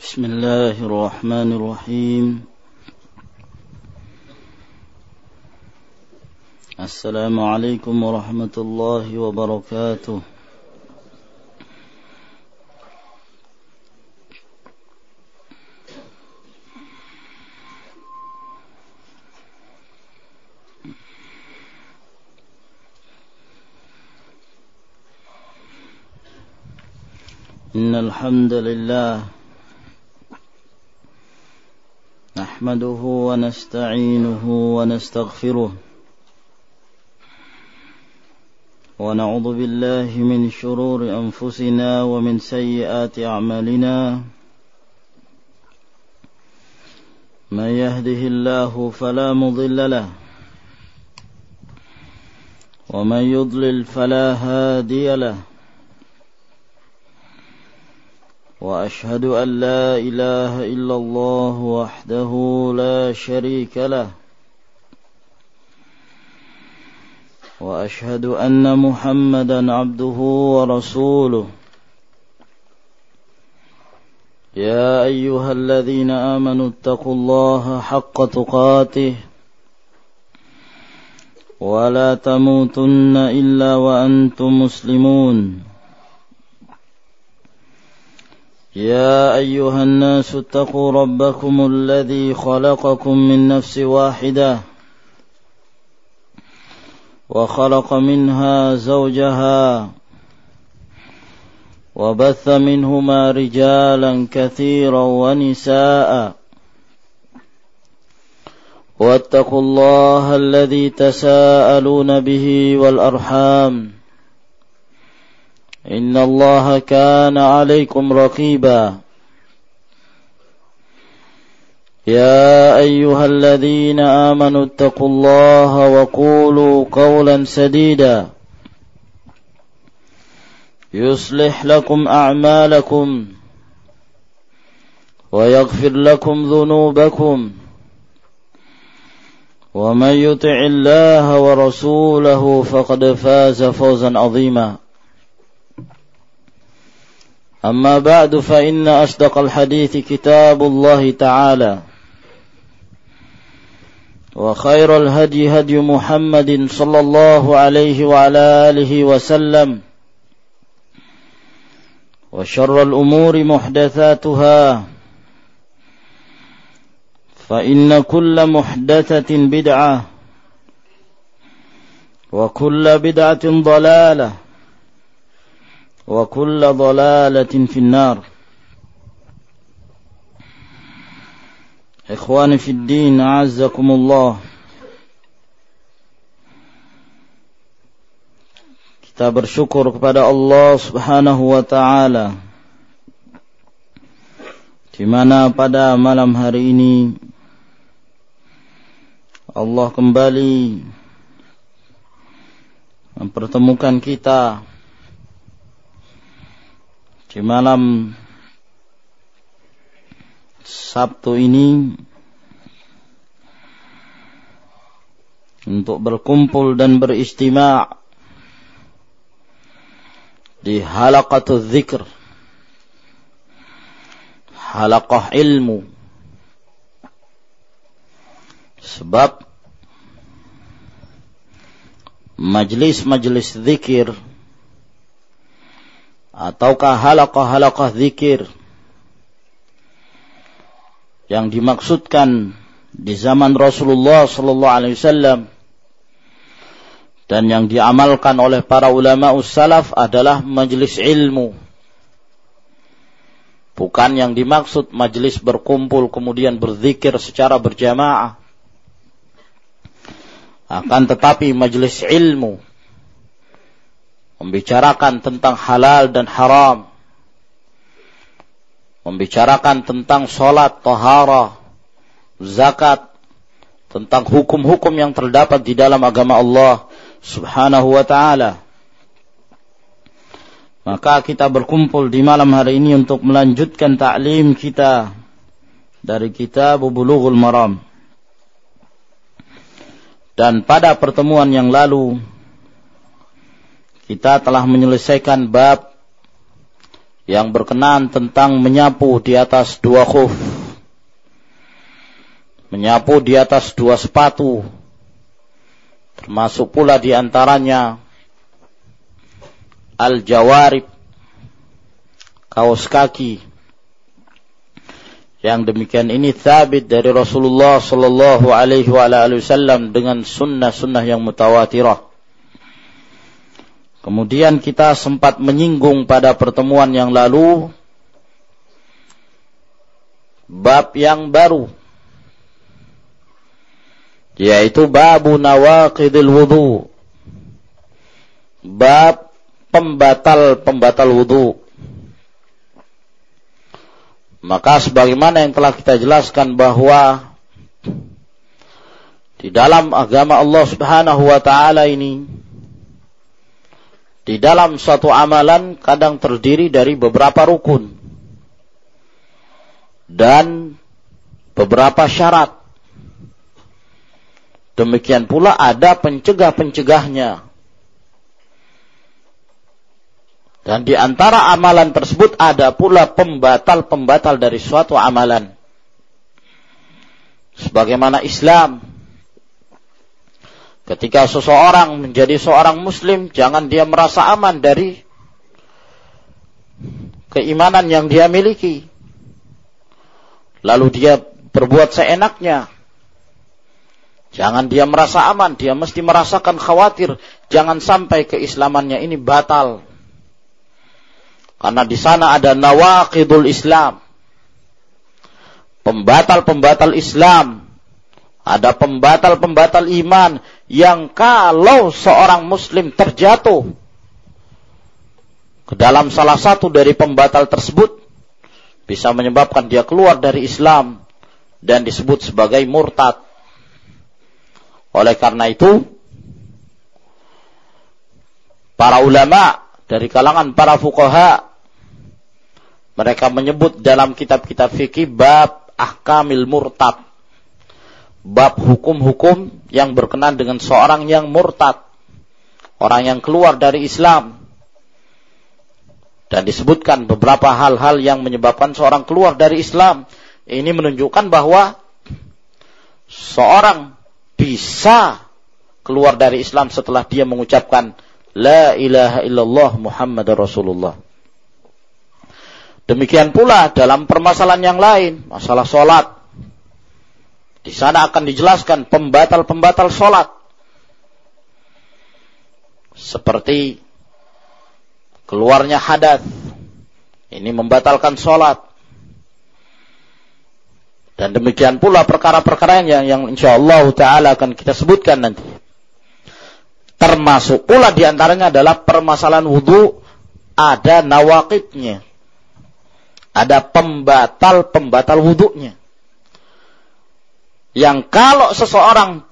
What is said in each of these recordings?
Bismillahirrahmanirrahim. Assalamualaikum warahmatullahi wabarakatuh. Innal hamdalillah nahmaduhu wa nasta'inuhu wa nastaghfiruh wa na'udzu billahi min shururi anfusina wa min sayyiati a'malina man yahdihillahu fala mudilla lahu wa man yudlil fala hadiya lahu وأشهد أن لا إله إلا الله وحده لا شريك له وأشهد أن محمدا عبده ورسوله يا أيها الذين آمنوا اتقوا الله حق تقاته ولا تموتن إلا وأنتم مسلمون يا أيها الناس اتقوا ربكم الذي خلقكم من نفس واحدة وخلق منها زوجها وبث منهما رجالا كثيرا ونساء واتقوا الله الذي تساءلون به والأرحام إن الله كان عليكم رقيبا يا أيها الذين آمنوا اتقوا الله وقولوا قولا سديدا يصلح لكم أعمالكم ويغفر لكم ذنوبكم ومن يطع الله ورسوله فقد فاز فوزا عظيما أما بعد فإن أصدق الحديث كتاب الله تعالى وخير الهدي هدي محمد صلى الله عليه وعلى آله وسلم وشر الأمور محدثاتها فإن كل محدثة بدعة وكل بدعة ضلالة وكل ضلالة في النار. Ikhwani fi din, a'azzakumullah. Kita bersyukur kepada Allah Subhanahu wa taala di mana pada malam hari ini Allah kembali mempertemukan kita di malam Sabtu ini untuk berkumpul dan beristima' di halaqatul dzikr, halaqah ilmu. Sebab majlis-majlis zikir ataukah halaqah-halaqah zikir yang dimaksudkan di zaman Rasulullah sallallahu alaihi wasallam dan yang diamalkan oleh para ulama salaf adalah majlis ilmu. Bukan yang dimaksud majlis berkumpul kemudian berzikir secara berjamaah. Akan tetapi majlis ilmu membicarakan tentang halal dan haram, membicarakan tentang salat, taharah, zakat, tentang hukum-hukum yang terdapat di dalam agama Allah Subhanahu wa ta'ala. Maka kita berkumpul di malam hari ini untuk melanjutkan ta'lim kita dari kitab Bulughul Maram. Dan pada pertemuan yang lalu kita telah menyelesaikan bab yang berkenaan tentang menyapu di atas 2 khuf, menyapu di atas 2 sepatu, termasuk pula di antaranya al-jawarib, kaos kaki. Yang demikian ini tsabit dari Rasulullah sallallahu alaihi wasallam dengan sunnah-sunnah yang mutawatirah. Kemudian kita sempat menyinggung pada pertemuan yang lalu bab yang baru, yaitu babu nawaqidil wudu, bab pembatal wudu. Maka sebagaimana yang telah kita jelaskan bahwa di dalam agama Allah Subhanahu wa taala ini, di dalam suatu amalan kadang terdiri dari beberapa rukun dan beberapa syarat. Demikian pula ada pencegah-pencegahnya. Dan di antara amalan tersebut ada pula pembatal-pembatal dari suatu amalan. Sebagaimana Islam, ketika seseorang menjadi seorang muslim, jangan dia merasa aman dari keimanan yang dia miliki, lalu dia berbuat seenaknya. Jangan dia merasa aman, dia mesti merasakan khawatir, jangan sampai keislamannya ini batal. Karena di sana ada nawaqidul Islam, pembatal-pembatal Islam, ada pembatal-pembatal iman yang kalau seorang muslim terjatuh ke dalam salah satu dari pembatal tersebut bisa menyebabkan dia keluar dari Islam dan disebut sebagai murtad. Oleh karena itu, para ulama dari kalangan para fuqaha, mereka menyebut dalam kitab-kitab fikih bab ahkamil murtad, bab hukum-hukum yang berkenaan dengan seorang yang murtad, orang yang keluar dari Islam. Dan disebutkan beberapa hal-hal yang menyebabkan seorang keluar dari Islam. Ini menunjukkan bahwa seorang bisa keluar dari Islam setelah dia mengucapkan La ilaha illallah Muhammadar Rasulullah. Demikian pula dalam permasalahan yang lain, masalah sholat. Di sana akan dijelaskan pembatal-pembatal sholat. Seperti keluarnya hadats. Ini membatalkan sholat. Dan demikian pula perkara-perkara yang insyaallah ta'ala akan kita sebutkan nanti. Termasuk pula diantaranya adalah permasalahan wudu, ada nawaqidnya. Ada pembatal-pembatal wudunya. Yang kalau seseorang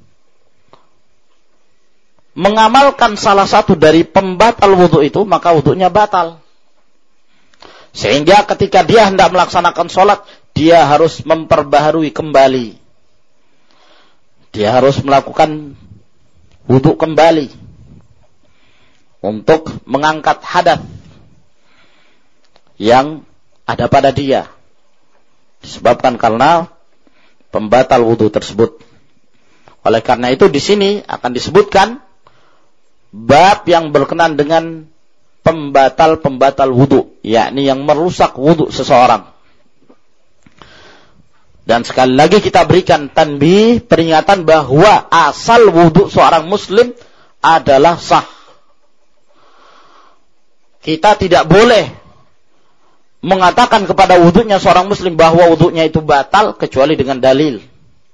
mengamalkan salah satu dari pembatal wudu itu, maka wudunya batal. Sehingga ketika dia hendak melaksanakan sholat, dia harus memperbaharui kembali. Dia harus melakukan wudu kembali untuk mengangkat hadats yang ada pada dia, disebabkan karena pembatal wudu tersebut. Oleh karena itu di sini akan disebutkan bab yang berkenaan dengan pembatal-pembatal wudu, yakni yang merusak wudu seseorang. Dan sekali lagi kita berikan tanbih, peringatan bahwa asal wudu seorang muslim adalah sah. Kita tidak boleh mengatakan kepada wudunya seorang muslim bahwa wudunya itu batal kecuali dengan dalil.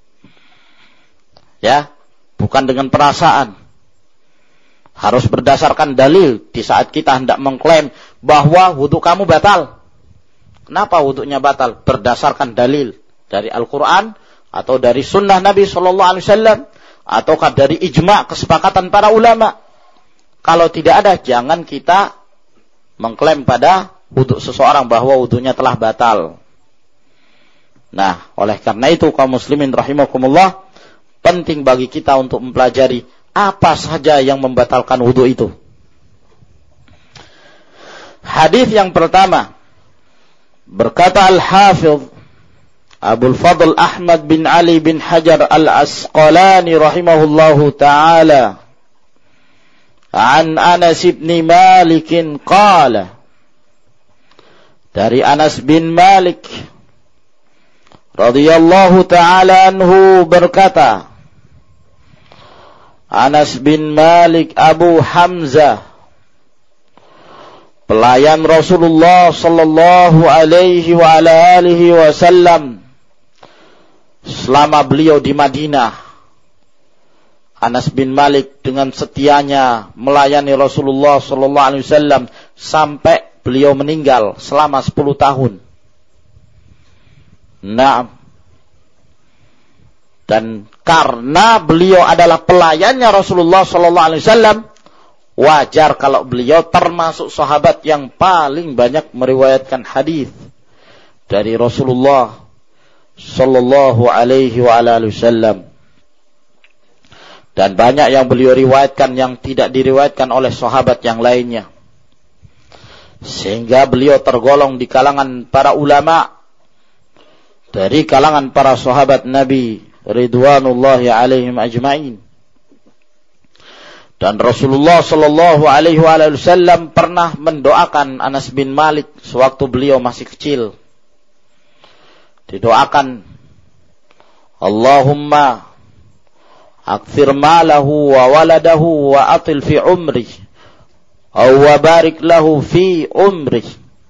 Ya, bukan dengan perasaan. Harus berdasarkan dalil di saat kita hendak mengklaim bahwa wudu kamu batal. Kenapa wudunya batal? Berdasarkan dalil dari Al-Quran atau dari sunnah Nabi SAW ataukah dari ijma' kesepakatan para ulama. Kalau tidak ada, jangan kita mengklaim pada wudu seseorang bahwa wudunya telah batal. Nah, oleh karena itu kaum muslimin rahimakumullah, penting bagi kita untuk mempelajari apa saja yang membatalkan wudu itu. Hadis yang pertama, berkata Al-Hafidh Abul Fadl Ahmad bin Ali bin Hajar Al-Asqalani rahimahullahu ta'ala an Anas bin Malik qala, dari Anas bin Malik radhiyallahu ta'ala anhu berkata, Anas bin Malik Abu Hamzah, pelayan Rasulullah sallallahu alaihi wa ala alihi wasallam selama beliau di Madinah. Anas bin Malik dengan setianya melayani Rasulullah sallallahu alaihi wasallam sampai beliau meninggal selama 10 tahun. Nah, dan karena beliau adalah pelayannya Rasulullah sallallahu alaihi wasallam, wajar kalau beliau termasuk sahabat yang paling banyak meriwayatkan hadis dari Rasulullah sallallahu alaihi wa alihi wasallam. Dan banyak yang beliau riwayatkan yang tidak diriwayatkan oleh sahabat yang lainnya. Sehingga beliau tergolong di kalangan para ulama, dari kalangan para sahabat Nabi ridwanullahi alaihim ajma'in. Dan Rasulullah sallallahu alaihi wasallam pernah mendoakan Anas bin Malik sewaktu beliau masih kecil. Didoakan, Allahumma akthir malahu wa waladahu wa atil fi umri wa barik lahu fi umri.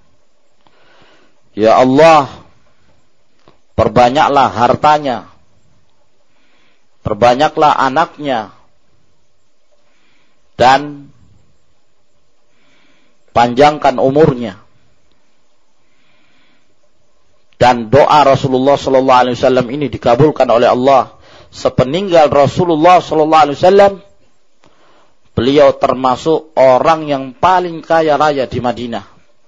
Ya Allah, perbanyaklah hartanya, perbanyaklah anaknya, dan panjangkan umurnya. Dan doa Rasulullah sallallahu alaihi wasallam ini dikabulkan oleh Allah. Sepeninggal Rasulullah sallallahu alaihi wasallam, beliau termasuk orang yang paling kaya raya di Madinah.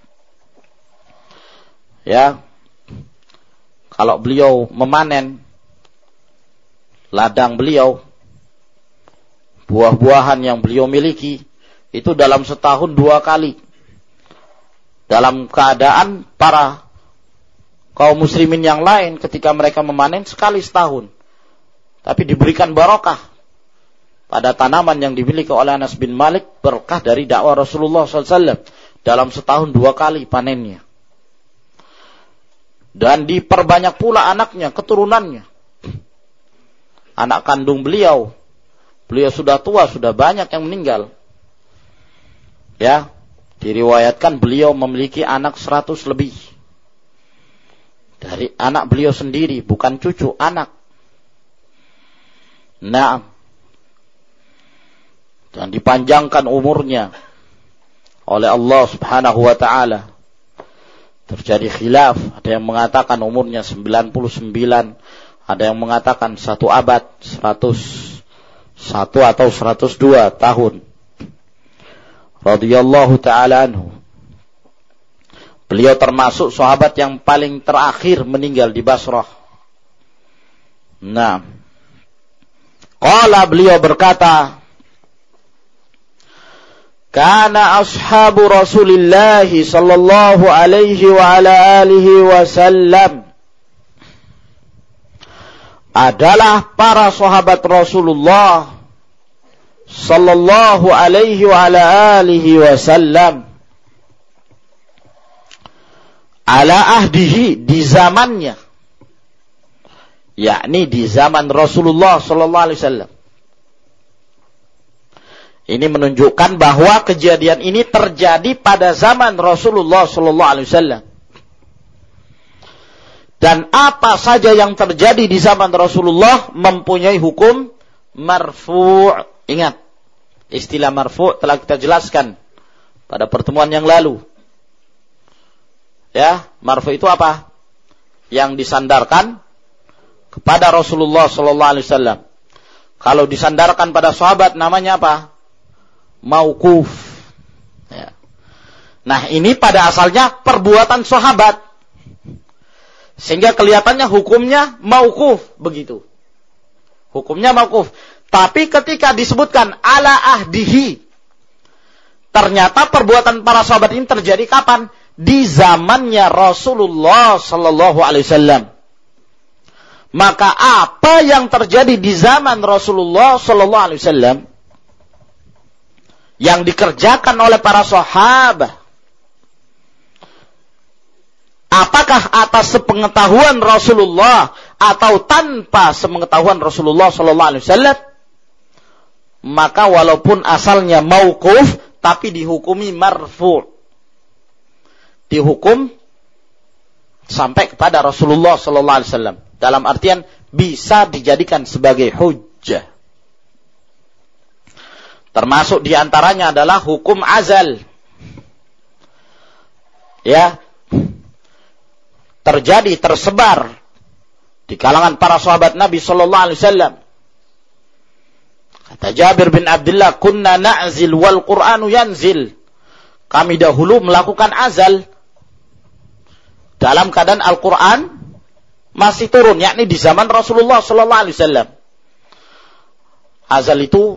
Ya. Kalau beliau memanen ladang beliau, buah-buahan yang beliau miliki, itu dalam setahun 2 kali. Dalam keadaan para kaum muslimin yang lain ketika mereka memanen sekali setahun. Tapi diberikan barokah pada tanaman yang dimiliki oleh Anas bin Malik, berkah dari dakwah Rasulullah SAW. Dalam setahun 2 kali panennya. Dan diperbanyak pula anaknya, keturunannya. Anak kandung beliau sudah tua, sudah banyak yang meninggal. Ya, diriwayatkan beliau memiliki anak 100 lebih. Dari anak beliau sendiri, bukan cucu, anak. Nah, dan dipanjangkan umurnya oleh Allah Subhanahu wa ta'ala. Terjadi khilaf, ada yang mengatakan umurnya 99, ada yang mengatakan 1 abad, 101 atau 102 tahun. Radhiyallahu ta'ala anhu. Beliau termasuk sahabat yang paling terakhir meninggal di Basrah. Nah, qala, beliau berkata, kana ashabu Rasulillah sallallahu alaihi wa ala alihi wasallam, adalah para sahabat Rasulullah sallallahu alaihi wa ala alihi wasallam, ala ahdihi, di zamannya, yakni di zaman Rasulullah sallallahu alaihi wasallam. Ini menunjukkan bahwa kejadian ini terjadi pada zaman Rasulullah sallallahu alaihi wasallam. Dan apa saja yang terjadi di zaman Rasulullah mempunyai hukum marfu'. Ingat, istilah marfu' telah kita jelaskan pada pertemuan yang lalu. Ya, marfu' itu apa? Yang disandarkan kepada Rasulullah sallallahu alaihi wasallam. Kalau disandarkan pada sahabat namanya apa? Mauquf. Ya. Nah, ini pada asalnya perbuatan sahabat. Sehingga kelihatannya hukumnya mauquf begitu. Hukumnya mauquf. Tapi ketika disebutkan ala ahdihi, ternyata perbuatan para sahabat ini terjadi kapan? Di zamannya Rasulullah sallallahu alaihi wasallam. Maka apa yang terjadi di zaman Rasulullah sallallahu alaihi wasallam yang dikerjakan oleh para sahabat, apakah atas sepengetahuan Rasulullah atau tanpa sepengetahuan Rasulullah sallallahu alaihi wasallam? Maka walaupun asalnya mauquf tapi dihukumi marfu'. Dihukum sampai kepada Rasulullah sallallahu alaihi wasallam. Dalam artian bisa dijadikan sebagai hujjah. Termasuk diantaranya adalah hukum azal. Ya, tersebar di kalangan para sahabat Nabi sallallahu alaihi wasallam. Kata Jabir bin Abdullah, "Kunna na'zil wal Qur'anu yanzil." Kami dahulu melakukan azal dalam keadaan Al-Qur'an masih turun, yakni di zaman Rasulullah sallallahu alaihi wasallam. Azal itu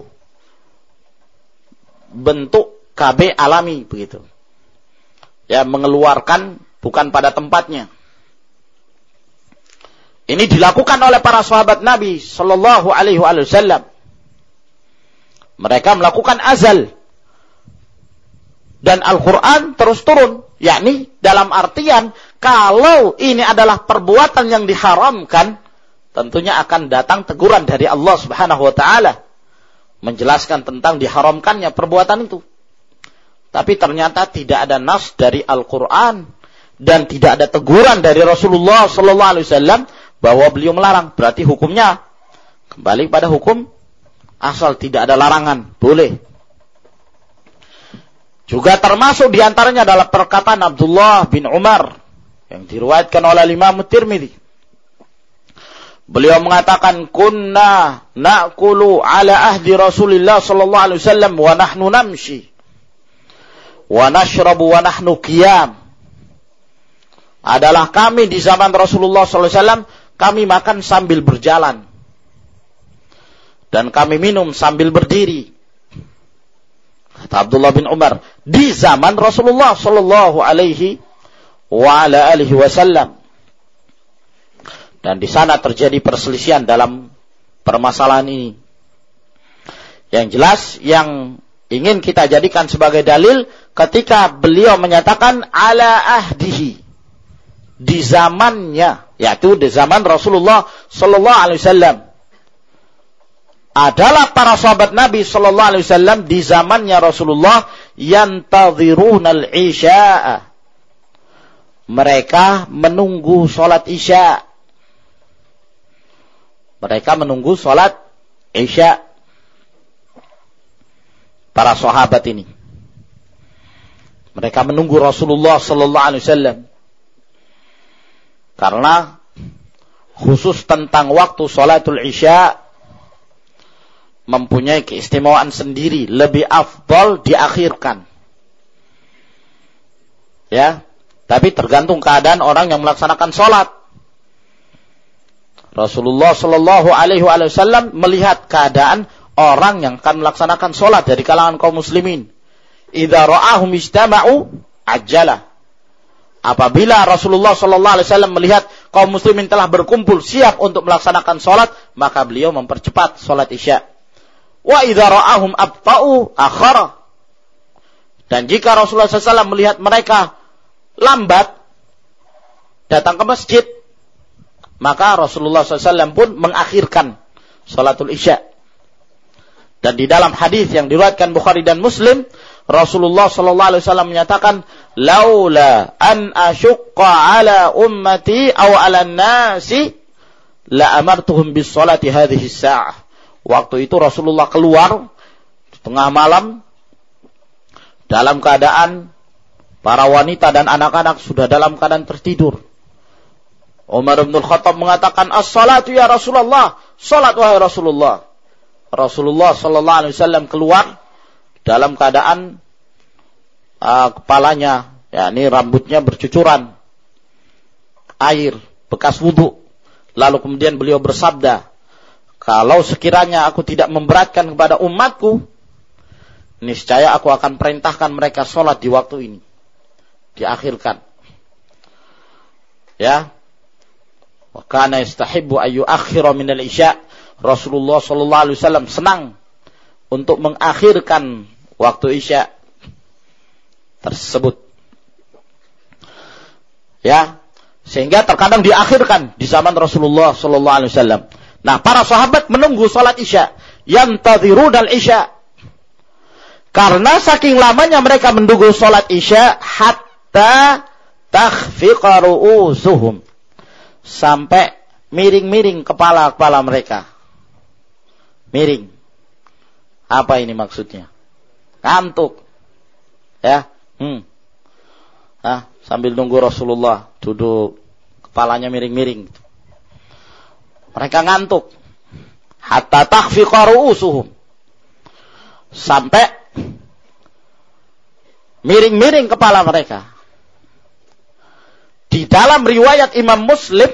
bentuk KB alami begitu. Ya, mengeluarkan bukan pada tempatnya. Ini dilakukan oleh para sahabat Nabi sallallahu alaihi wasallam. Mereka melakukan azal. Dan Al-Quran terus turun. Yakni dalam artian kalau ini adalah perbuatan yang diharamkan, tentunya akan datang teguran dari Allah subhanahu wa ta'ala. Menjelaskan tentang diharamkannya perbuatan itu. Tapi ternyata tidak ada nas dari Al-Quran. Dan tidak ada teguran dari Rasulullah sallallahu alaihi wasallam bahwa beliau melarang. Berarti hukumnya kembali pada hukum asal, tidak ada larangan, boleh. Juga termasuk diantaranya adalah perkataan Abdullah bin Umar yang diriwayatkan oleh Imam Tirmidzi. Beliau mengatakan, "Kunna na'kulu ala ahdi Rasulillah sallallahu alaihi wasallam wa nahnu namshi wa nashrabu wa nahnu qiyam." Adalah kami di zaman Rasulullah sallallahu alaihi wasallam, kami makan sambil berjalan. Dan kami minum sambil berdiri. Kata Abdullah bin Umar, di zaman Rasulullah sallallahu alaihi wasallam. Dan di sana terjadi perselisihan dalam permasalahan ini. Yang jelas yang ingin kita jadikan sebagai dalil ketika beliau menyatakan ala ahdihi, di zamannya, yaitu di zaman Rasulullah sallallahu alaihi wasallam. Adalah para sahabat Nabi sallallahu alaihi wasallam di zamannya Rasulullah yantadhirunal isya'a. Mereka menunggu salat isya. Mereka menunggu salat isya. Para sahabat ini. Mereka menunggu Rasulullah sallallahu alaihi wasallam. Karena khusus tentang waktu salatul isya mempunyai keistimewaan sendiri, lebih afdal diakhirkan. Ya, tapi tergantung keadaan orang yang melaksanakan salat. Rasulullah sallallahu alaihi wasallam melihat keadaan orang yang akan melaksanakan salat dari kalangan kaum muslimin. Idza ra'ahum istama'u ajjala. Apabila Rasulullah sallallahu alaihi wasallam melihat kaum muslimin telah berkumpul siap untuk melaksanakan salat, maka beliau mempercepat salat isya. Wa idza ra'ahum abta'u akhara. Dan jika Rasulullah SAW melihat mereka lambat datang ke masjid, maka Rasulullah SAW pun mengakhirkan salatul isya. Dan di dalam hadis yang diriwayatkan Bukhari dan Muslim, Rasulullah SAW menyatakan, "Laula an asyqa ala ummati aw ala nasi la amartuhum bis salati hadhihi as-sa'ah." Waktu itu Rasulullah keluar di tengah malam dalam keadaan para wanita dan anak-anak sudah dalam keadaan tertidur. Umar bin Khattab mengatakan, "As-salatu ya Rasulullah, salat wahai Rasulullah." Rasulullah sallallahu alaihi wasallam keluar dalam keadaan kepalanya, yakni rambutnya bercucuran air bekas wudu. Lalu kemudian beliau bersabda, "Kalau sekiranya aku tidak memberatkan kepada umatku, niscaya aku akan perintahkan mereka sholat di waktu ini. Diakhirkan. Ya. Wa kana yastahibbu ay yu'akhkhira min al-isya. Rasulullah sallallahu alaihi wasallam senang untuk mengakhirkan waktu isya tersebut. Ya, sehingga terkadang diakhirkan di zaman Rasulullah sallallahu alaihi wasallam. Nah, para sahabat menunggu salat isya, yantadhiruna al-isya. Karena saking lamanya mereka menunggu salat isya hatta takhfiqa ru'usuhum. Sampai miring-miring kepala-kepala mereka. Miring. Apa ini maksudnya? Ngantuk. Ya. Sambil nunggu Rasulullah duduk, kepalanya miring-miring. Mereka ngantuk. Hatta takhfiqa ru'usuhum. Sampai miring-miring kepala mereka. Di dalam riwayat Imam Muslim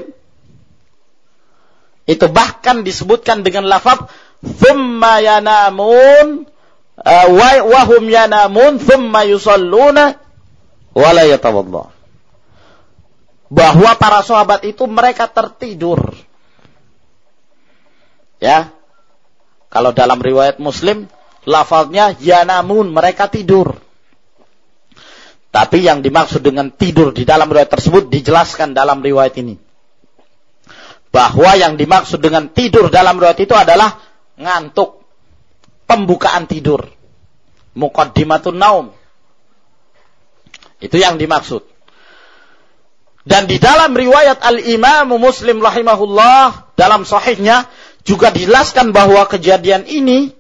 itu bahkan disebutkan dengan lafaz thumma yanamun wa hum yanamun thumma yusalluna wa la yatawadda. Bahwa para sahabat itu mereka tertidur. Ya. Kalau dalam riwayat Muslim lafaznya yanamun, mereka tidur. Tapi yang dimaksud dengan tidur di dalam riwayat tersebut dijelaskan dalam riwayat ini. Bahwa yang dimaksud dengan tidur dalam riwayat itu adalah ngantuk. Pembukaan tidur. Muqaddimatun naum. Itu yang dimaksud. Dan di dalam riwayat Al-Imam Muslim rahimahullah, dalam sahihnya, juga dijelaskan bahwa kejadian ini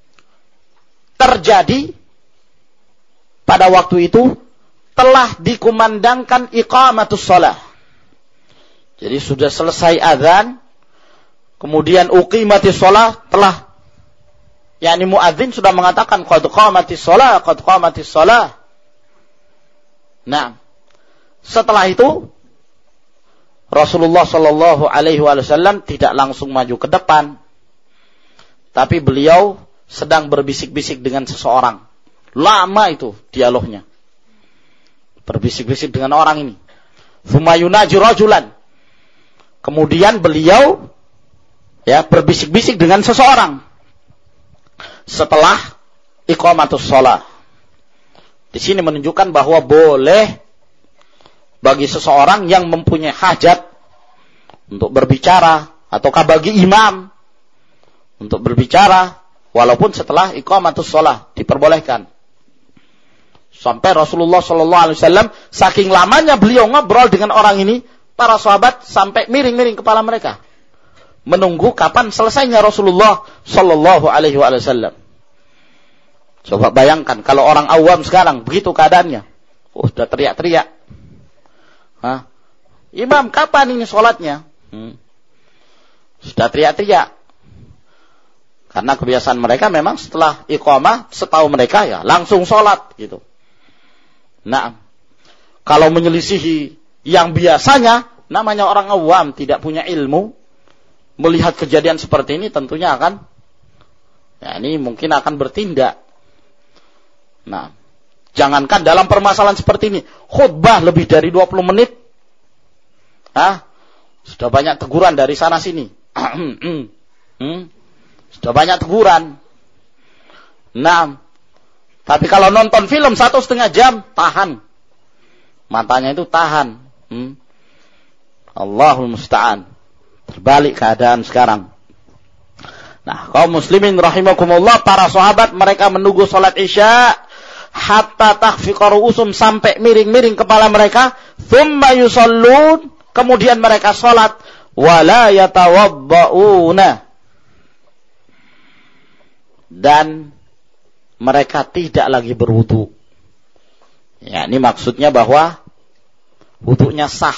terjadi pada waktu itu telah dikumandangkan iqamatus shalah. Jadi sudah selesai azan, kemudian uqimatis shalah, telah yakni muadzin sudah mengatakan qad qamatis shalah, qad qamatis shalah. Nah, setelah itu Rasulullah sallallahu alaihi wasallam tidak langsung maju ke depan, tapi beliau sedang berbisik-bisik dengan seseorang. Lama itu dialognya. Berbisik-bisik dengan orang ini. Tsumma yunaji rajulan. Kemudian beliau berbisik-bisik dengan seseorang. Setelah iqamatus shalah. Di sini menunjukkan bahwa boleh bagi seseorang yang mempunyai hajat untuk berbicara, ataukah bagi imam untuk berbicara walaupun setelah iqamatus shalah, diperbolehkan. Sampai Rasulullah sallallahu alaihi wasallam saking lamanya beliau ngobrol dengan orang ini, para sahabat sampai miring-miring kepala mereka menunggu kapan selesainya Rasulullah sallallahu alaihi wasallam. Coba bayangkan kalau orang awam sekarang begitu keadaannya. Sudah teriak-teriak. Imam, kapan ini sholatnya? Sudah teriak-teriak. Karena kebiasaan mereka memang setelah iqamah, setahu mereka ya langsung sholat gitu. Nah, kalau menyelisihi yang biasanya, namanya orang awam tidak punya ilmu, melihat kejadian seperti ini tentunya akan, ini mungkin akan bertindak. Nah, jangankan dalam permasalahan seperti ini, khutbah lebih dari 20 menit, sudah banyak teguran dari sana sini. Sudah banyak teguran. Nah, tapi kalau nonton film 1,5 jam, tahan. Matanya itu tahan. Allahul musta'an. Terbalik keadaan sekarang. Nah, kaum muslimin rahimakumullah, para sahabat mereka menunggu salat isya hatta takhfiqa ru'usum, sampai miring-miring kepala mereka, thumma yusallun, kemudian mereka salat, wala yatawadda'una, dan mereka tidak lagi berwudu. Ya, ini maksudnya bahwa wudunya sah.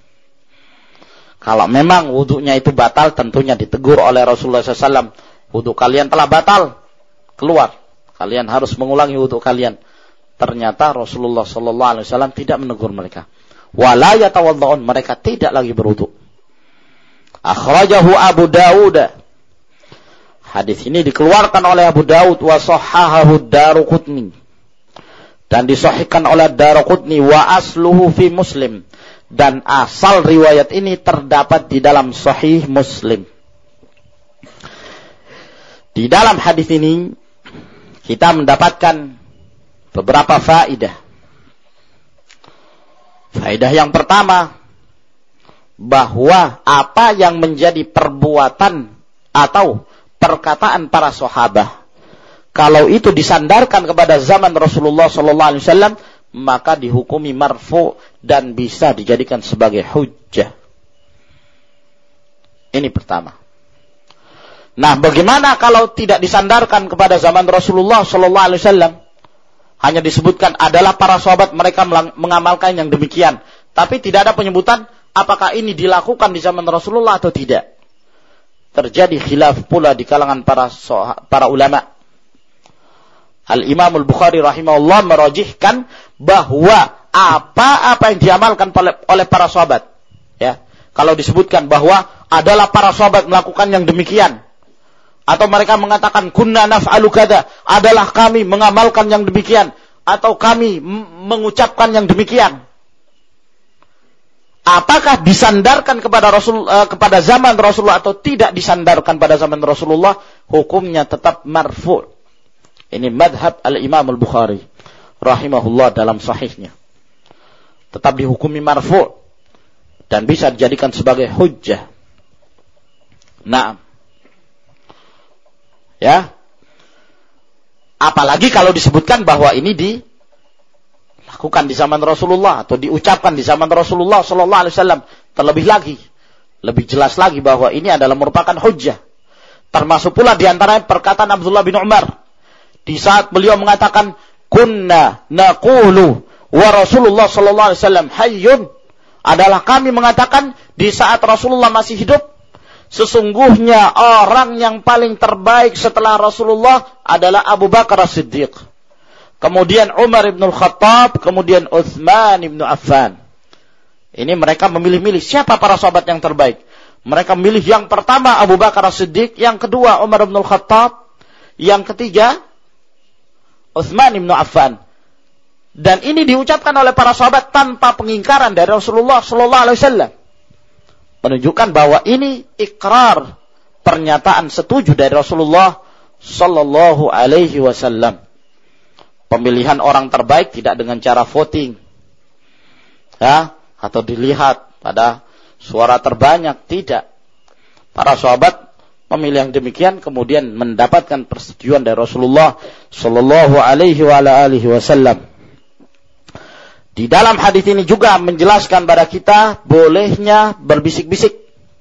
Kalau memang wudunya itu batal, tentunya ditegur oleh Rasulullah SAW. Wudu kalian telah batal, keluar. Kalian harus mengulangi wudu kalian. Ternyata Rasulullah SAW tidak menegur mereka. Wala yatawadda'un, mereka tidak lagi berwudu. Akhrajahu Abu Dawud. Hadis ini dikeluarkan oleh Abu Daud wa sahhahahu Daruqutni, dan disahihkan oleh Daruqutni, wa asluhu fi Muslim, dan asal riwayat ini terdapat di dalam Sahih Muslim. Di dalam hadis ini kita mendapatkan beberapa faedah. Faedah yang pertama, bahwa apa yang menjadi perbuatan atau perkataan para sahabat, kalau itu disandarkan kepada zaman Rasulullah SAW, maka dihukumi marfu dan bisa dijadikan sebagai hujjah. Ini pertama. Nah, bagaimana kalau tidak disandarkan kepada zaman Rasulullah SAW? Hanya disebutkan adalah para sahabat mereka mengamalkan yang demikian, tapi tidak ada penyebutan apakah ini dilakukan di zaman Rasulullah atau tidak. Terjadi khilaf pula di kalangan para ulama. Al-Imam Al-Bukhari rahimahullah merajihkan bahwa apa-apa yang diamalkan oleh para sahabat, ya, kalau disebutkan bahwa adalah para sahabat melakukan yang demikian, atau mereka mengatakan kunna naf'alu kada, adalah kami mengamalkan yang demikian, atau kami mengucapkan yang demikian, apakah disandarkan kepada zaman Rasulullah atau tidak disandarkan pada zaman Rasulullah, hukumnya tetap marfu'. Ini madhab Al-Imam Al-Bukhari rahimahullah dalam sahihnya. Tetap dihukumi marfu' dan bisa dijadikan sebagai hujjah. Nah, ya, apalagi kalau disebutkan bahwa ini dilakukan di zaman Rasulullah atau diucapkan di zaman Rasulullah sallallahu alaihi wasallam, terlebih lagi, lebih jelas lagi bahwa ini adalah merupakan hujjah. Termasuk pula di antaranya perkataan Abdullah bin Umar di saat beliau mengatakan kunna naqulu wa Rasulullah sallallahu alaihi wasallam hayyun, adalah kami mengatakan di saat Rasulullah masih hidup, sesungguhnya orang yang paling terbaik setelah Rasulullah adalah Abu Bakar As-Siddiq, kemudian Umar ibn Al-Khattab, kemudian Uthman ibn Affan. Ini mereka memilih-milih siapa para sahabat yang terbaik. Mereka memilih yang pertama Abu Bakar As-Siddiq, yang kedua Umar ibn Al-Khattab, yang ketiga Uthman ibn Affan. Dan ini diucapkan oleh para sahabat tanpa pengingkaran dari Rasulullah sallallahu alaihi wasallam. Menunjukkan bahwa ini ikrar, pernyataan setuju dari Rasulullah sallallahu alaihi wasallam. Pemilihan orang terbaik tidak dengan cara voting, ya, atau dilihat pada suara terbanyak, tidak. Para sahabat memilih yang demikian, kemudian mendapatkan persetujuan dari Rasulullah sallallahu alaihi wasallam. Di dalam hadis ini juga menjelaskan pada kita bolehnya berbisik-bisik,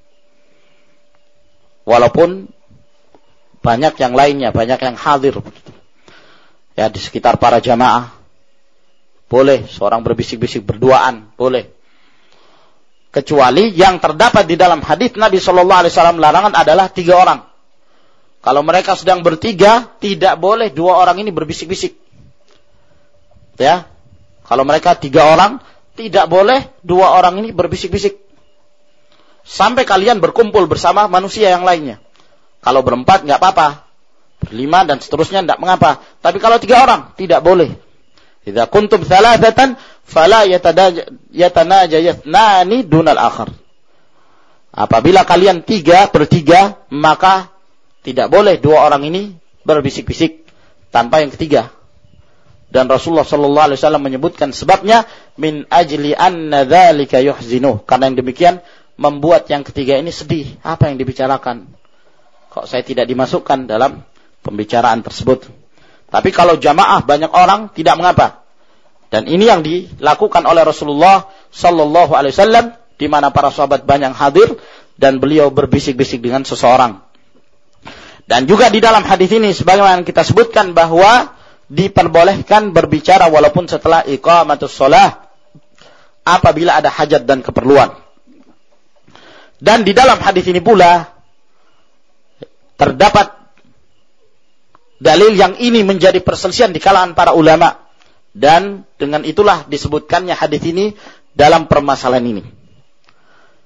walaupun banyak yang lainnya, banyak yang hadir, ya, di sekitar para jamaah. Boleh seorang berbisik-bisik berduaan, boleh. Kecuali yang terdapat di dalam hadis Nabi sallallahu alaihi wasallam larangan adalah 3 orang. Kalau mereka sedang bertiga, tidak boleh 2 orang ini berbisik-bisik. Ya. Kalau mereka 3 orang, tidak boleh 2 orang ini berbisik-bisik. Sampai kalian berkumpul bersama manusia yang lainnya. Kalau berempat, nggak apa-apa. Berlima dan seterusnya, nggak mengapa. Tapi kalau 3 orang, tidak boleh. Idza kuntum thalathatan, fala yatanajayatnani dunal akhar. Apabila kalian bertiga, maka tidak boleh 2 orang ini berbisik-bisik tanpa yang ketiga. Dan Rasulullah sallallahu alaihi wasallam menyebutkan sebabnya, min ajli anna dzalika yuhzinuh, karena yang demikian membuat yang ketiga ini sedih. Apa yang dibicarakan? Kok saya tidak dimasukkan dalam pembicaraan tersebut? Tapi kalau jamaah banyak orang, tidak mengapa. Dan ini yang dilakukan oleh Rasulullah sallallahu alaihi wasallam, di mana para sahabat banyak hadir dan beliau berbisik-bisik dengan seseorang. Dan juga di dalam hadis ini sebagaimana kita sebutkan bahwa diperbolehkan berbicara walaupun setelah iqamatus shalah apabila ada hajat dan keperluan. Dan di dalam hadis ini pula terdapat dalil yang ini menjadi perselisihan di kalangan para ulama, dan dengan itulah disebutkannya hadis ini dalam permasalahan ini.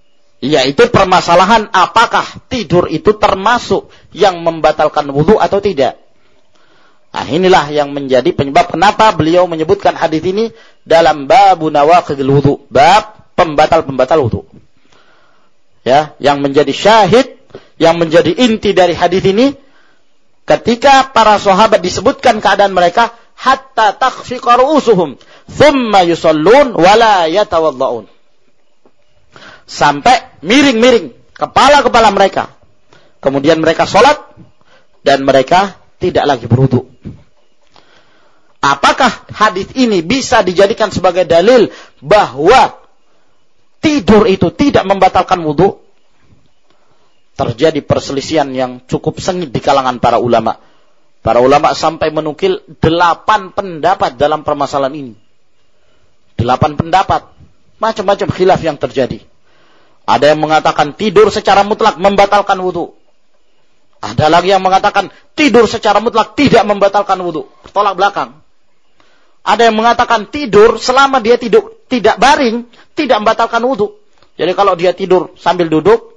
Yaitu permasalahan apakah tidur itu termasuk yang membatalkan wudu atau tidak. Nah, inilah yang menjadi penyebab kenapa beliau menyebutkan hadis ini dalam babu nawaqidil wudu, bab pembatal-pembatal wudu. Ya, yang menjadi syahid, yang menjadi inti dari hadis ini, ketika para sahabat disebutkan keadaan mereka, hatta takhfiqa ru'usuhum, thumma yusallun wa la yatawaddaun. Sampai miring-miring kepala-kepala mereka. Kemudian mereka sholat dan mereka tidak lagi berwudu. Apakah hadis ini bisa dijadikan sebagai dalil bahwa tidur itu tidak membatalkan wudu? Terjadi perselisihan yang cukup sengit di kalangan para ulama. Para ulama sampai menukil 8 pendapat dalam permasalahan ini. 8 pendapat. Macam-macam khilaf yang terjadi. Ada yang mengatakan tidur secara mutlak membatalkan wudu. Ada lagi yang mengatakan tidur secara mutlak tidak membatalkan wudu. Bertolak belakang. Ada yang mengatakan tidur selama dia tidak baring tidak membatalkan wudu. Jadi kalau dia tidur sambil duduk,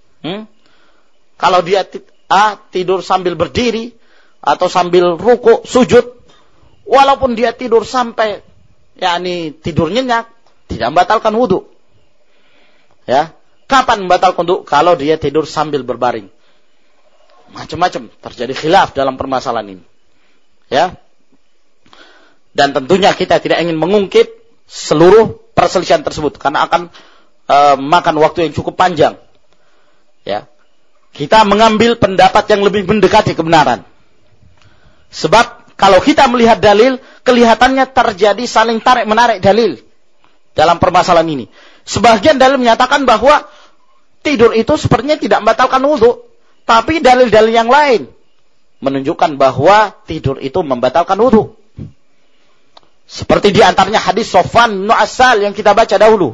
kalau dia tidur sambil berdiri atau sambil rukuk, sujud, walaupun dia tidur sampai tidur nyenyak, tidak membatalkan wudu. Ya, kapan membatalkan wudu? Kalau dia tidur sambil berbaring. Macam-macam terjadi khilaf dalam permasalahan ini. Ya. Dan tentunya kita tidak ingin mengungkit seluruh perselisihan tersebut karena akan makan waktu yang cukup panjang. Ya. Kita mengambil pendapat yang lebih mendekati kebenaran. Sebab kalau kita melihat dalil, kelihatannya terjadi saling tarik-menarik dalil dalam permasalahan ini. Sebagian dalil menyatakan bahwa tidur itu sepertinya tidak membatalkan wudu, tapi dalil-dalil yang lain menunjukkan bahwa tidur itu membatalkan wudu. Seperti di antaranya hadis Sofwan bin Asal yang kita baca dahulu.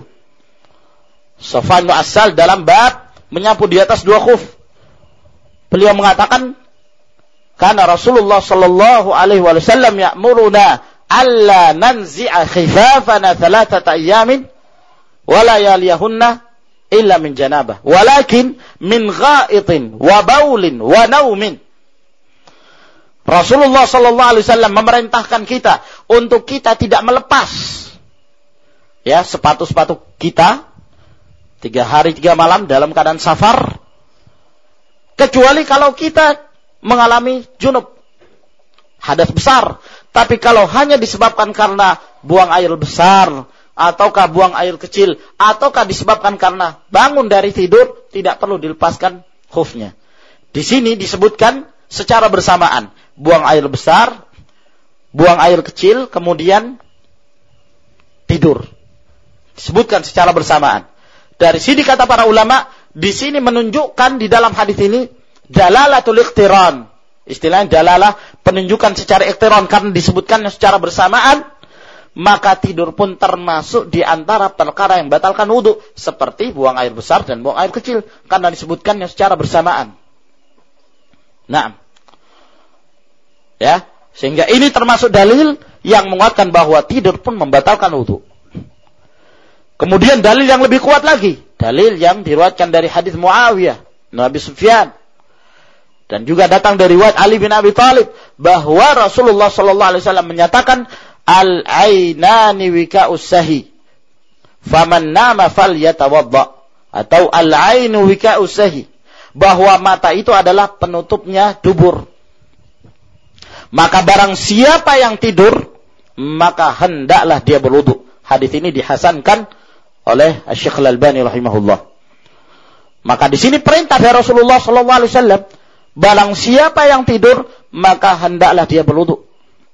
Sofwan bin Asal dalam bab menyapu di atas 2 khuf. Beliau mengatakan, karena Rasulullah sallallahu alaihi wasallam ya'muruna alla nanzi'a khifafana 3 ayamin wa la yaliyahunna illa min janabah walakin min gha'itin wa baulin wa naumin. Rasulullah sallallahu alaihi wasallam memerintahkan kita untuk kita tidak melepas sepatu-sepatu kita 3 hari 3 malam dalam keadaan safar, kecuali kalau kita mengalami junub, hadas besar. Tapi kalau hanya disebabkan karena buang air besar, ataukah buang air kecil, ataukah disebabkan karena bangun dari tidur, tidak perlu dilepaskan khufnya. Di sini disebutkan secara bersamaan, buang air besar, buang air kecil, kemudian tidur. Disebutkan secara bersamaan. Dari sini kata para ulama, di sini menunjukkan di dalam hadis ini dalalatul iqtiran. Istilahnya dalalah penunjukan secara iqtiran karena disebutkannya secara bersamaan, maka tidur pun termasuk di antara perkara yang batalkan wudu, seperti buang air besar dan buang air kecil karena disebutkannya secara bersamaan. Nah, ya, sehingga ini termasuk dalil yang menguatkan bahwa tidur pun membatalkan wudu. Kemudian dalil yang lebih kuat lagi, dalil yang diriwayatkan dari hadis Muawiyah bin Abi Sufyan dan juga datang dari riwayat Ali bin Abi Thalib bahwa Rasulullah sallallahu alaihi wasallam menyatakan al-ainani wika'us sahi faman nama falyatawadda, atau al-ainu wika'us sahi, bahwa mata itu adalah penutupnya dubur. Maka barang siapa yang tidur, maka hendaklah dia berwudu. Hadis ini dihasankan oleh Syekh Al-Albani rahimahullah. Maka di sini perintah dari Rasulullah sallallahu alaihi wasallam, barang siapa yang tidur, maka hendaklah dia berwudu.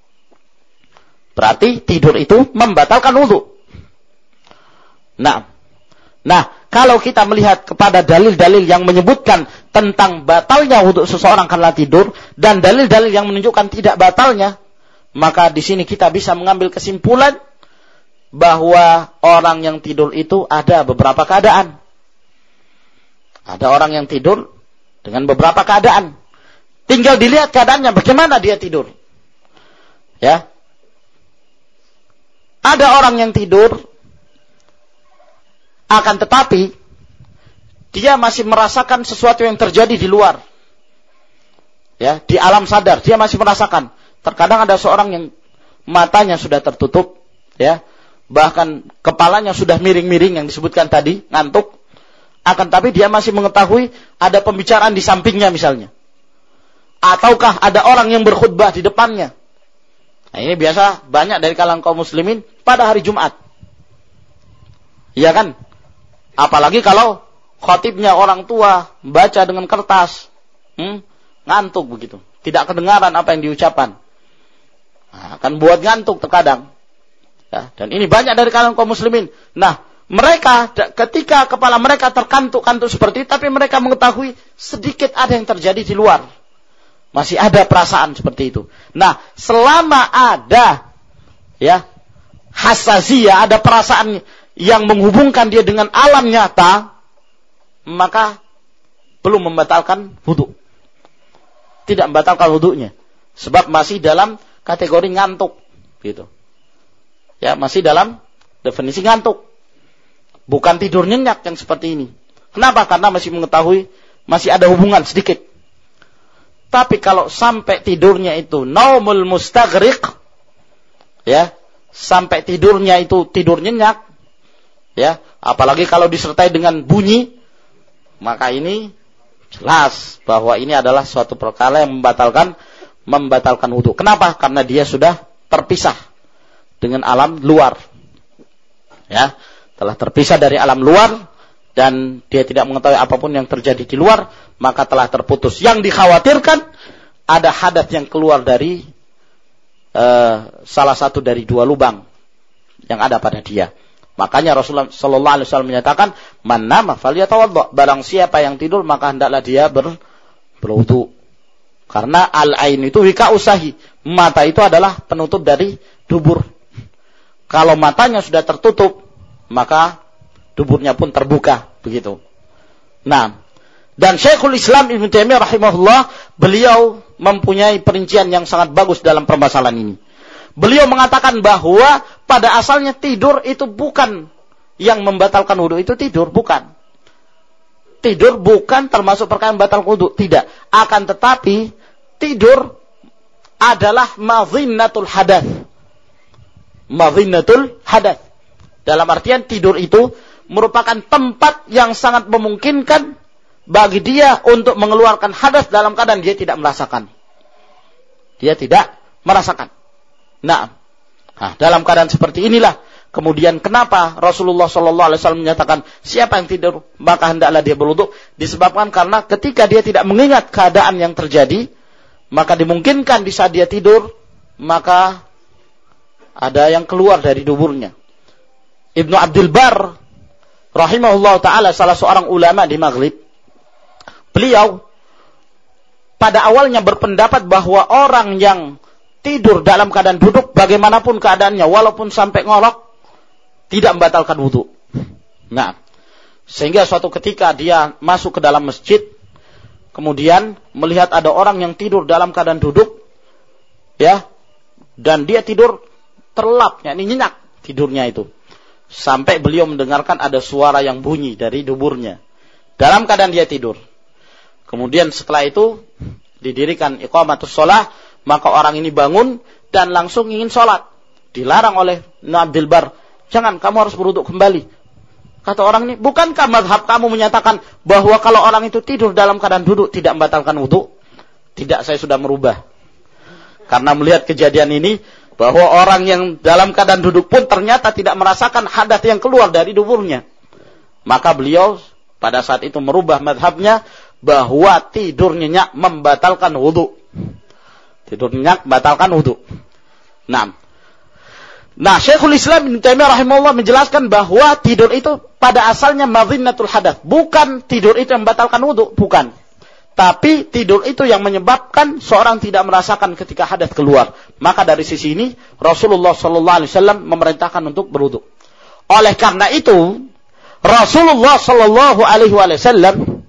Berarti tidur itu membatalkan wudu. Nah, kalau kita melihat kepada dalil-dalil yang menyebutkan tentang batalnya wudu seseorang karena tidur dan dalil-dalil yang menunjukkan tidak batalnya, maka di sini kita bisa mengambil kesimpulan bahwa orang yang tidur itu ada beberapa keadaan. Ada orang yang tidur dengan beberapa keadaan. Tinggal dilihat keadaannya bagaimana dia tidur. Ya. Ada orang yang tidur, akan tetapi dia masih merasakan sesuatu yang terjadi di luar. Ya, di alam sadar dia masih merasakan. Terkadang ada seorang yang matanya sudah tertutup, ya, bahkan kepalanya sudah miring-miring yang disebutkan tadi, ngantuk. Akan tapi dia masih mengetahui ada pembicaraan di sampingnya misalnya. Ataukah ada orang yang berkhutbah di depannya. Nah, ini biasa banyak dari kalangan kaum muslimin pada hari Jumat. Iya kan? Apalagi kalau khatibnya orang tua, baca dengan kertas. Ngantuk begitu. Tidak kedengaran apa yang diucapkan. Nah, akan buat ngantuk terkadang. Ya, dan ini banyak dari kalangan kaum muslimin. Nah, mereka ketika kepala mereka terkantuk-kantuk seperti itu, tapi mereka mengetahui sedikit ada yang terjadi di luar. Masih ada perasaan seperti itu. Nah, selama ada ya hasasiyah, ada perasaan yang menghubungkan dia dengan alam nyata, maka belum membatalkan wudu. Tidak membatalkan wudunya. Sebab masih dalam kategori ngantuk gitu. Ya, masih dalam definisi ngantuk. Bukan tidur nyenyak yang seperti ini. Kenapa? Karena masih mengetahui masih ada hubungan sedikit. Tapi kalau sampai tidurnya itu naumul mustaghriq, ya, sampai tidurnya itu tidur nyenyak, ya, apalagi kalau disertai dengan bunyi, maka ini jelas bahwa ini adalah suatu perkara yang membatalkan wudu. Kenapa? Karena dia sudah terpisah dengan alam luar. Ya, telah terpisah dari alam luar dan dia tidak mengetahui apapun yang terjadi di luar, maka telah terputus. Yang dikhawatirkan ada hadas yang keluar dari salah satu dari dua lubang yang ada pada dia. Makanya Rasulullah sallallahu alaihi wasallam menyatakan, "Man nama falyatawadda." Barang siapa yang tidur maka hendaklah dia berwudu. Karena al-ain itu wika usahi. Mata itu adalah penutup dari dubur. Kalau matanya sudah tertutup, maka duburnya pun terbuka, begitu. Nah, dan Syekhul Islam Ibnu Taimiyah rahimahullah, beliau mempunyai perincian yang sangat bagus dalam permasalahan ini. Beliau mengatakan bahwa pada asalnya tidur itu bukan yang membatalkan wudu, itu tidur bukan. Tidur bukan termasuk perkara yang membatalkan wudu, tidak. Akan tetapi tidur adalah madhinnatul hadath. Madhinnatul hadath. Dalam artian tidur itu merupakan tempat yang sangat memungkinkan bagi dia untuk mengeluarkan hadas dalam keadaan dia tidak merasakan. Dia tidak merasakan. Nah, dalam keadaan seperti inilah kemudian kenapa Rasulullah sallallahu alaihi wasallam menyatakan siapa yang tidur maka hendaklah dia berwudu, disebabkan karena ketika dia tidak mengingat keadaan yang terjadi, maka dimungkinkan di saat dia tidur maka ada yang keluar dari duburnya. Ibnu Abdul Bar rahimahullah ta'ala, salah seorang ulama di Maghrib, beliau pada awalnya berpendapat bahwa orang yang tidur dalam keadaan duduk bagaimanapun keadaannya, walaupun sampai ngorok, tidak membatalkan wudu. Nah, sehingga suatu ketika dia masuk ke dalam masjid, kemudian melihat ada orang yang tidur dalam keadaan duduk, ya, dan dia tidur terlelap, yakni nyenyak tidurnya itu. Sampai beliau mendengarkan ada suara yang bunyi dari duburnya. Dalam keadaan dia tidur. Kemudian setelah itu didirikan iqamatus shalah, maka orang ini bangun dan langsung ingin sholat. Dilarang oleh Ibnu Abdul Bar, jangan, kamu harus berwudu kembali. Kata orang ini, bukankah mazhab kamu menyatakan bahwa kalau orang itu tidur dalam keadaan duduk tidak membatalkan wudu? Tidak, saya sudah merubah. Karena melihat kejadian ini, bahwa orang yang dalam keadaan duduk pun ternyata tidak merasakan hadas yang keluar dari duburnya. Maka beliau pada saat itu merubah mazhabnya bahwa tidur nyenyak membatalkan wudu. Tidur nyenyak membatalkan wudu. Nah, Syekhul Islam Ibnu Taimiyah rahimahullah menjelaskan bahwa tidur itu pada asalnya madhinnatul hadath. Bukan tidur itu yang membatalkan wudu, bukan. Tapi tidur itu yang menyebabkan seorang tidak merasakan ketika hadas keluar. Maka dari sisi ini Rasulullah sallallahu alaihi wasallam memerintahkan untuk berwudu. Oleh karena itu Rasulullah sallallahu alaihi wasallam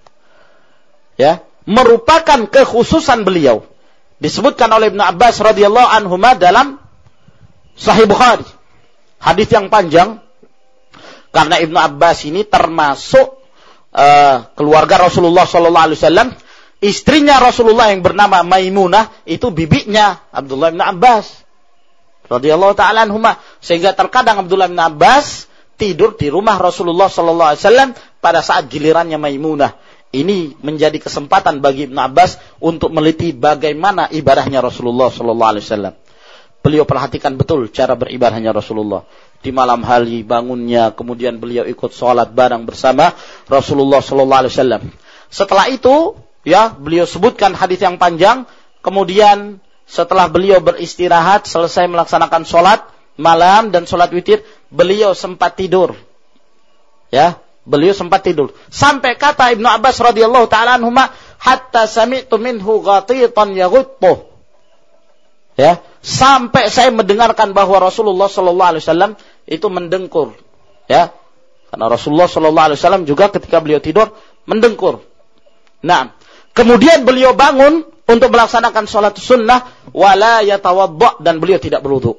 ya, merupakan kekhususan beliau. Disebutkan oleh Ibnu Abbas radhiyallahu anhuma dalam Sahih Bukhari. Hadis yang panjang, karena Ibnu Abbas ini termasuk keluarga Rasulullah sallallahu alaihi wasallam, istrinya Rasulullah yang bernama Maimunah itu bibinya Abdullah bin Abbas radhiyallahu taala anhuma, sehingga terkadang Abdullah bin Abbas tidur di rumah Rasulullah sallallahu alaihi wasallam pada saat gilirannya Maimunah. Ini menjadi kesempatan bagi Ibnu Abbas untuk meliti bagaimana ibadahnya Rasulullah sallallahu alaihi wasallam. Beliau perhatikan betul cara beribadahnya Rasulullah. Di malam hari bangunnya, kemudian beliau ikut sholat bareng bersama Rasulullah sallallahu alaihi wasallam. Setelah itu, ya, beliau sebutkan hadis yang panjang, kemudian setelah beliau beristirahat, selesai melaksanakan sholat malam dan sholat witir, beliau sempat tidur. Ya, beliau sempat tidur. Sampai kata Ibnu Abbas radhiyallahu taala anhuma, hatta sami'tu minhu ghatitan yaghuttu. Ya, sampai saya mendengarkan bahwa Rasulullah sallallahu alaihi wasallam itu mendengkur. Ya. Karena Rasulullah sallallahu alaihi wasallam juga ketika beliau tidur mendengkur. Nah, kemudian beliau bangun untuk melaksanakan salat sunnah wala yatawadda, dan beliau tidak berwudu.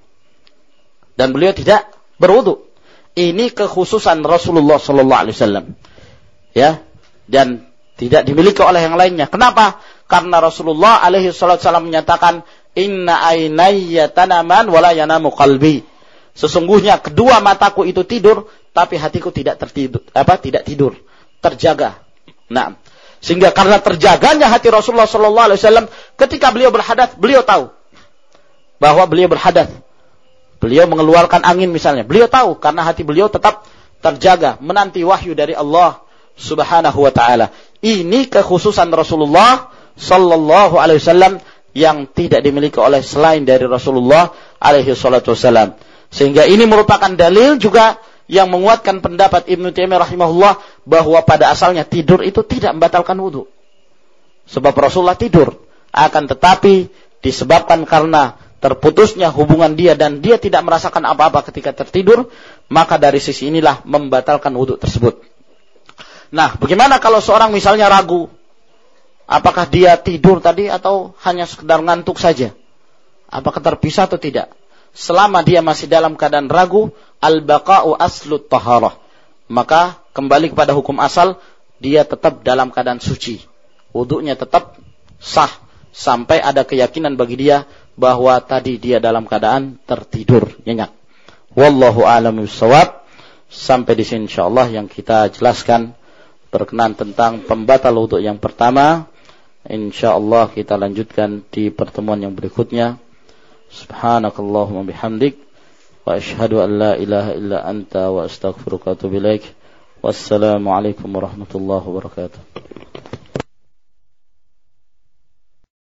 Ini kekhususan Rasulullah sallallahu alaihi wasallam. Ya, dan tidak dimiliki oleh yang lainnya. Kenapa? Karena Rasulullah alaihi wasallam menyatakan, "Inna ainayya tanaman wala yanamu qalbi." Sesungguhnya kedua mataku itu tidur, tapi hatiku tidak tidur, terjaga. Nah, sehingga karena terjaganya hati Rasulullah sallallahu alaihi wasallam, ketika beliau berhadas, beliau tahu bahwa beliau berhadas. Beliau mengeluarkan angin misalnya, beliau tahu karena hati beliau tetap terjaga, menanti wahyu dari Allah Subhanahu wa taala. Ini kekhususan Rasulullah sallallahu alaihi wasallam yang tidak dimiliki oleh selain dari Rasulullah alaihi salatu wasallam. Sehingga ini merupakan dalil juga yang menguatkan pendapat Ibnu Taimiyah rahimahullah bahwa pada asalnya tidur itu tidak membatalkan wudu. Sebab Rasulullah tidur, akan tetapi disebabkan karena terputusnya hubungan dia dan dia tidak merasakan apa-apa ketika tertidur, maka dari sisi inilah membatalkan wudu tersebut. Nah, bagaimana kalau seorang misalnya ragu, apakah dia tidur tadi atau hanya sekedar ngantuk saja? Apakah terpisah atau tidak? Selama dia masih dalam keadaan ragu, al-baqa'u aslut taharah, maka kembali kepada hukum asal, dia tetap dalam keadaan suci. Wudunya tetap sah sampai ada keyakinan bagi dia bahwa tadi dia dalam keadaan tertidur nyenyak. Wallahu a'lam bishawab. Sampai di sini insyaallah yang kita jelaskan berkenaan tentang pembatal wudu yang pertama. Insyaallah kita lanjutkan di pertemuan yang berikutnya. Subhanakallahumma bihamdik wa asyhadu an la ilaha illa anta wa astaghfiruka wa atubu ilaik. Wassalamu alaikum warahmatullahi wabarakatuh.